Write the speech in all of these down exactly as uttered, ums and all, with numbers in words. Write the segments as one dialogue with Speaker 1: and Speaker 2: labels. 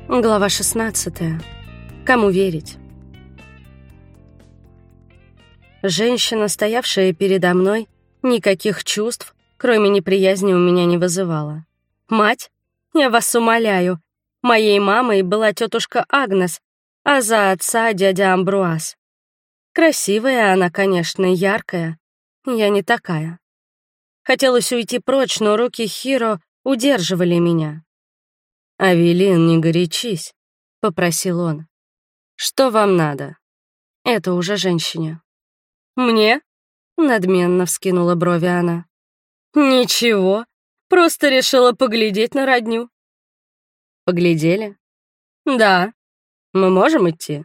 Speaker 1: Глава шестнадцатая. Кому верить? Женщина, стоявшая передо мной, никаких чувств, кроме неприязни, у меня не вызывала. Мать? Я вас умоляю. Моей мамой была тетушка Агнес, а за отца дядя Амбруаз. Красивая она, конечно, яркая. Я не такая. Хотелось уйти прочь, но руки Хиро удерживали меня. «Авелин, не горячись», — попросил он. «Что вам надо?» Это уже женщине. «Мне?» — надменно вскинула брови она. «Ничего, просто решила поглядеть на родню». «Поглядели?» «Да. Мы можем идти?»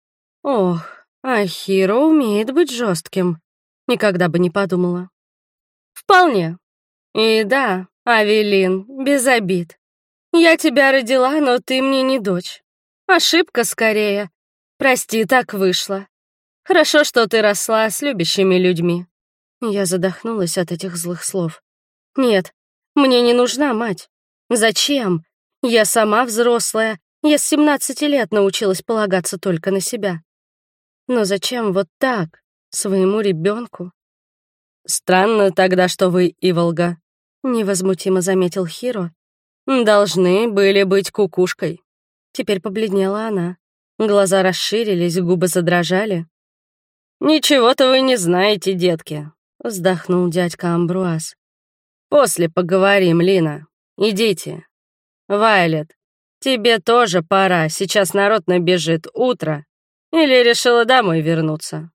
Speaker 1: Ох, а Хиро умеет быть жестким. Никогда бы не подумала. «Вполне. И да, Авелин, без обид. Я тебя родила, но ты мне не дочь. Ошибка скорее. Прости, так вышло. Хорошо, что ты росла с любящими людьми». Я задохнулась от этих злых слов. «Нет, мне не нужна мать. Зачем? Я сама взрослая. Я с семнадцати лет научилась полагаться только на себя. Но зачем вот так, своему ребенку? «Странно тогда, что вы, Иволга», — невозмутимо заметил Хиро. «Должны были быть кукушкой». Теперь побледнела она. Глаза расширились, губы задрожали. «Ничего-то вы не знаете, детки», — вздохнул дядька Амбруаз. «После поговорим, Лина. Идите. Вайлет, тебе тоже пора, сейчас народ набежит, утро. Или решила домой вернуться?»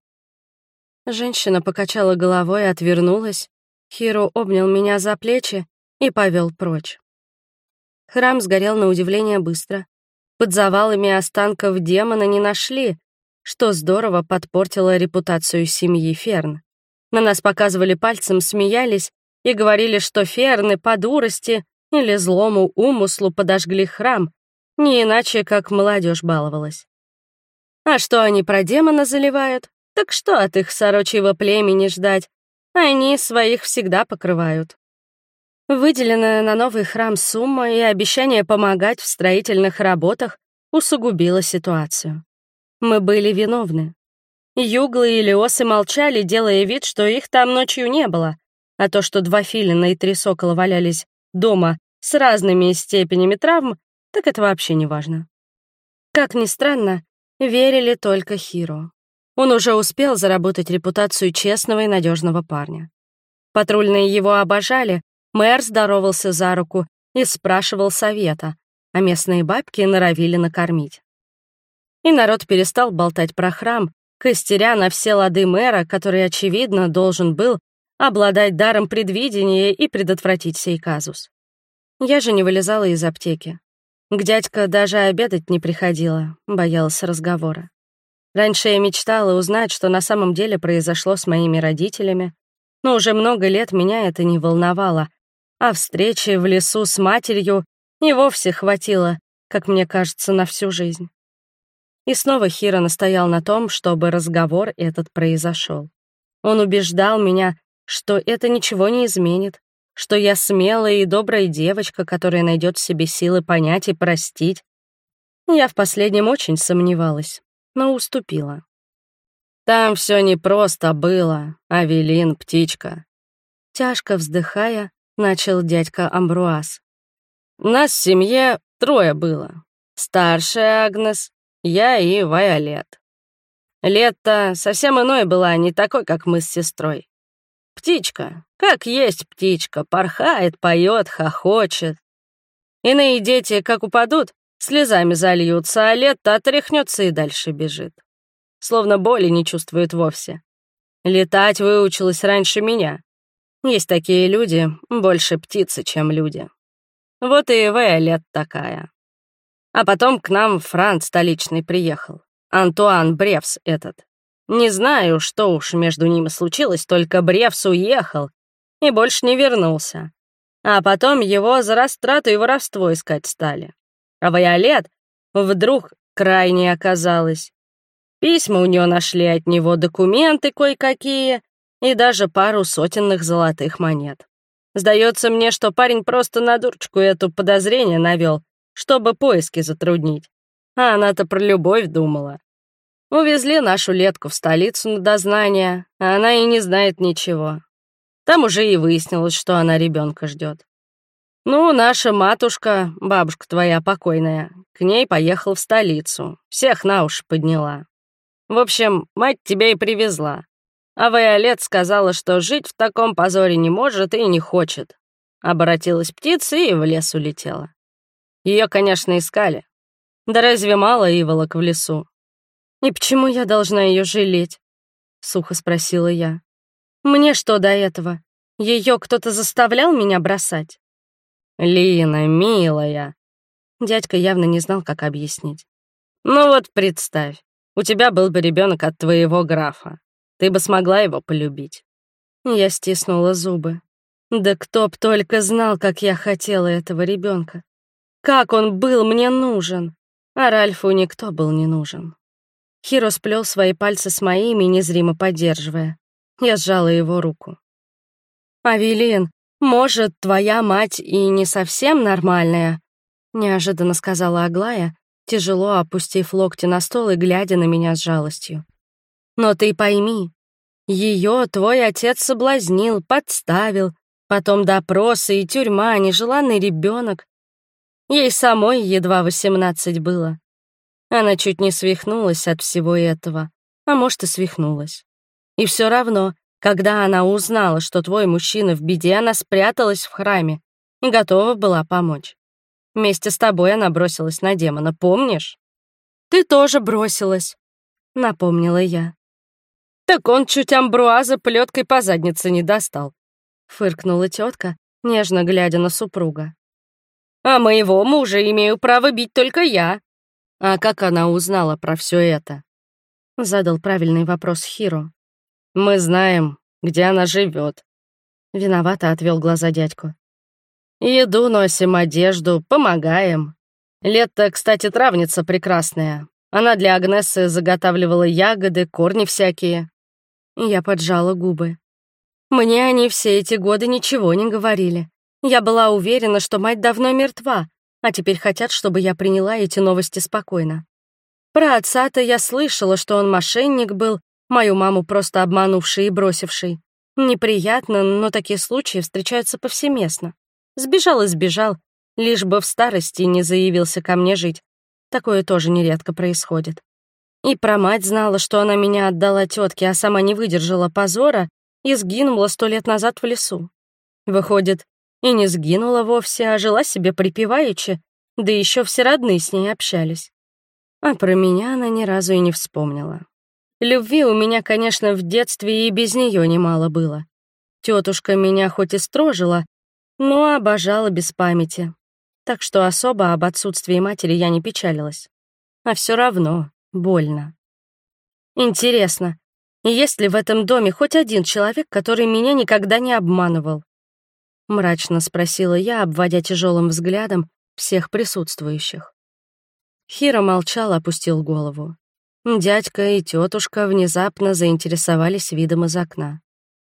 Speaker 1: Женщина покачала головой и отвернулась. Хиро обнял меня за плечи и повел прочь. Храм сгорел на удивление быстро. Под завалами останков демона не нашли, что здорово подпортило репутацию семьи Ферн. На нас показывали пальцем, смеялись и говорили, что Ферны по дурости или злому умыслу подожгли храм, не иначе, как молодежь баловалась. А что они про демона заливают? Так что от их сорочьего племени ждать? Они своих всегда покрывают. Выделенная на новый храм сумма и обещание помогать в строительных работах усугубило ситуацию. Мы были виновны. Юглы и Леосы молчали, делая вид, что их там ночью не было, а то, что два филина и три сокола валялись дома с разными степенями травм, так это вообще не важно. Как ни странно, верили только Хиро. Он уже успел заработать репутацию честного и надежного парня. Патрульные его обожали, мэр здоровался за руку и спрашивал совета, а местные бабки норовили накормить. И народ перестал болтать про храм, костеря на все лады мэра, который, очевидно, должен был обладать даром предвидения и предотвратить сей казус. Я же не вылезала из аптеки. К дядьке даже обедать не приходила, боялась разговора. Раньше я мечтала узнать, что на самом деле произошло с моими родителями, но уже много лет меня это не волновало, а встречи в лесу с матерью и вовсе хватило, как мне кажется, на всю жизнь. И снова Хиро настоял на том, чтобы разговор этот произошел. Он убеждал меня, что это ничего не изменит, что я смелая и добрая девочка, которая найдет в себе силы понять и простить. Я в последнем очень сомневалась, но уступила. «Там все непросто было, Авелин, птичка», — тяжко вздыхая, начал дядька Амбруаз. «Нас в семье трое было. Старшая Агнес, я и Вайолет. Лето совсем иной была, не такой, как мы с сестрой. Птичка, как есть птичка, порхает, поет, хохочет. Иные дети, как упадут, слезами зальются, а Лето отряхнется и дальше бежит. Словно боли не чувствует вовсе. Летать выучилась раньше меня. Есть такие люди, больше птицы, чем люди. Вот и Вайолет такая. А потом к нам Франц столичный приехал. Антуан Бревс этот. Не знаю, что уж между ними случилось, только Бревс уехал и больше не вернулся. А потом его за растрату и воровство искать стали. А Вайолет вдруг крайне оказалась. Письма у нее нашли от него, документы кое-какие и даже пару сотенных золотых монет. Сдается мне, что парень просто на дурочку эту подозрение навел, чтобы поиски затруднить. А она-то про любовь думала. Увезли нашу Летку в столицу на дознание, а она и не знает ничего. Там уже и выяснилось, что она ребенка ждет. Ну, наша матушка, бабушка твоя покойная, к ней поехал в столицу, всех на уши подняла. В общем, мать тебя и привезла. А Вайолет сказала, что жить в таком позоре не может и не хочет. Оборотилась птицей и в лес улетела. Ее, конечно, искали. Да разве мало иволок в лесу? «И почему я должна ее жалеть?» — сухо спросила я. «Мне что до этого? Ее кто-то заставлял меня бросать?» «Лина, милая!» Дядька явно не знал, как объяснить. «Ну вот представь, у тебя был бы ребенок от твоего графа. Ты бы смогла его полюбить». Я стиснула зубы. Да кто б только знал, как я хотела этого ребенка. Как он был мне нужен. А Ральфу никто был не нужен. Хиро сплел свои пальцы с моими, незримо поддерживая. Я сжала его руку. «Авелин, может, твоя мать и не совсем нормальная?» — неожиданно сказала Аглая, тяжело опустив локти на стол и глядя на меня с жалостью. «Но ты пойми, ее твой отец соблазнил, подставил, потом допросы и тюрьма, нежеланный ребенок. Ей самой едва восемнадцать было. Она чуть не свихнулась от всего этого, а может и свихнулась. И все равно, когда она узнала, что твой мужчина в беде, она спряталась в храме и готова была помочь. Вместе с тобой она бросилась на демона, помнишь? Ты тоже бросилась, напомнила я. Так он чуть амбруаза плеткой по заднице не достал, фыркнула тетка, нежно глядя на супруга. А моего мужа имею право бить только я. А как она узнала про все это? Задал правильный вопрос Хиро. Мы знаем, где она живет. Виновато отвел глаза дядьку. Еду носим, одежду, помогаем. Лето, кстати, травница прекрасная. Она для Агнессы заготавливала ягоды, корни всякие. Я поджала губы. Мне они все эти годы ничего не говорили. Я была уверена, что мать давно мертва, а теперь хотят, чтобы я приняла эти новости спокойно. Про отца-то я слышала, что он мошенник был, мою маму просто обманувший и бросивший. Неприятно, но такие случаи встречаются повсеместно. Сбежал и сбежал, лишь бы в старости не заявился ко мне жить. Такое тоже нередко происходит. И про мать знала, что она меня отдала тетке, а сама не выдержала позора и сгинула сто лет назад в лесу. Выходит, и не сгинула вовсе, а жила себе припеваючи, да еще все родные с ней общались. А про меня она ни разу и не вспомнила. Любви у меня, конечно, в детстве и без нее немало было. Тетушка меня хоть и строжила, но обожала без памяти. Так что особо об отсутствии матери я не печалилась. А все равно больно. Интересно, есть ли в этом доме хоть один человек, который меня никогда не обманывал? Мрачно спросила я, обводя тяжелым взглядом всех присутствующих. Хиро молчал, опустил голову. Дядька и тетушка внезапно заинтересовались видом из окна.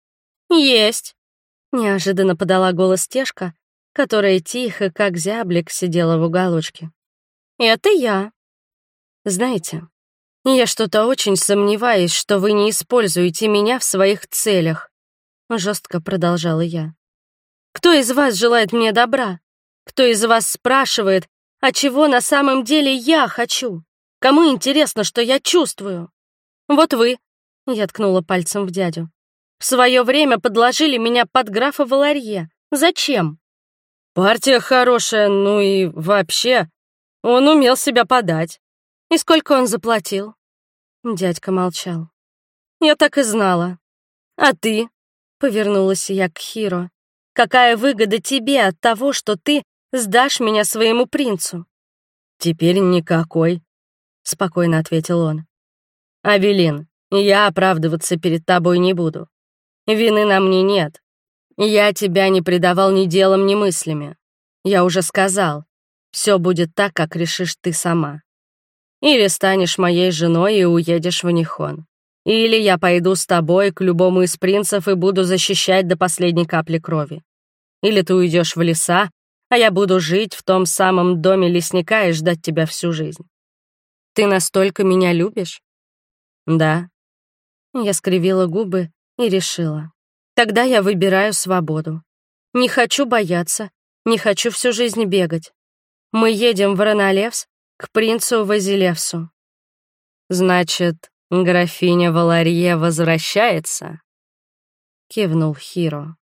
Speaker 1: «Есть!» — неожиданно подала голос Тешка, которая тихо, как зяблик, сидела в уголочке. «Это я!» «Знаете, я что-то очень сомневаюсь, что вы не используете меня в своих целях», — жестко продолжала я. «Кто из вас желает мне добра? Кто из вас спрашивает, а чего на самом деле я хочу? Кому интересно, что я чувствую? Вот вы, — я ткнула пальцем в дядю, — в свое время подложили меня под графа Валарье. Зачем? Партия хорошая, ну и вообще, он умел себя подать. И сколько он заплатил?» Дядька молчал. «Я так и знала. А ты?» — повернулась я к Хиро. «Какая выгода тебе от того, что ты сдашь меня своему принцу?» «Теперь никакой», — спокойно ответил он. «Авелин, я оправдываться перед тобой не буду. Вины на мне нет. Я тебя не предавал ни делом, ни мыслями. Я уже сказал, все будет так, как решишь ты сама. Или станешь моей женой и уедешь в Нихон. Или я пойду с тобой к любому из принцев и буду защищать до последней капли крови. Или ты уйдешь в леса, а я буду жить в том самом доме лесника и ждать тебя всю жизнь. Ты настолько меня любишь? Да. Я скривила губы и решила. Тогда я выбираю свободу. Не хочу бояться, не хочу всю жизнь бегать. Мы едем в Ранолевс к принцу Вазилевсу. Значит, графиня Валарье возвращается? Кивнул Хиро.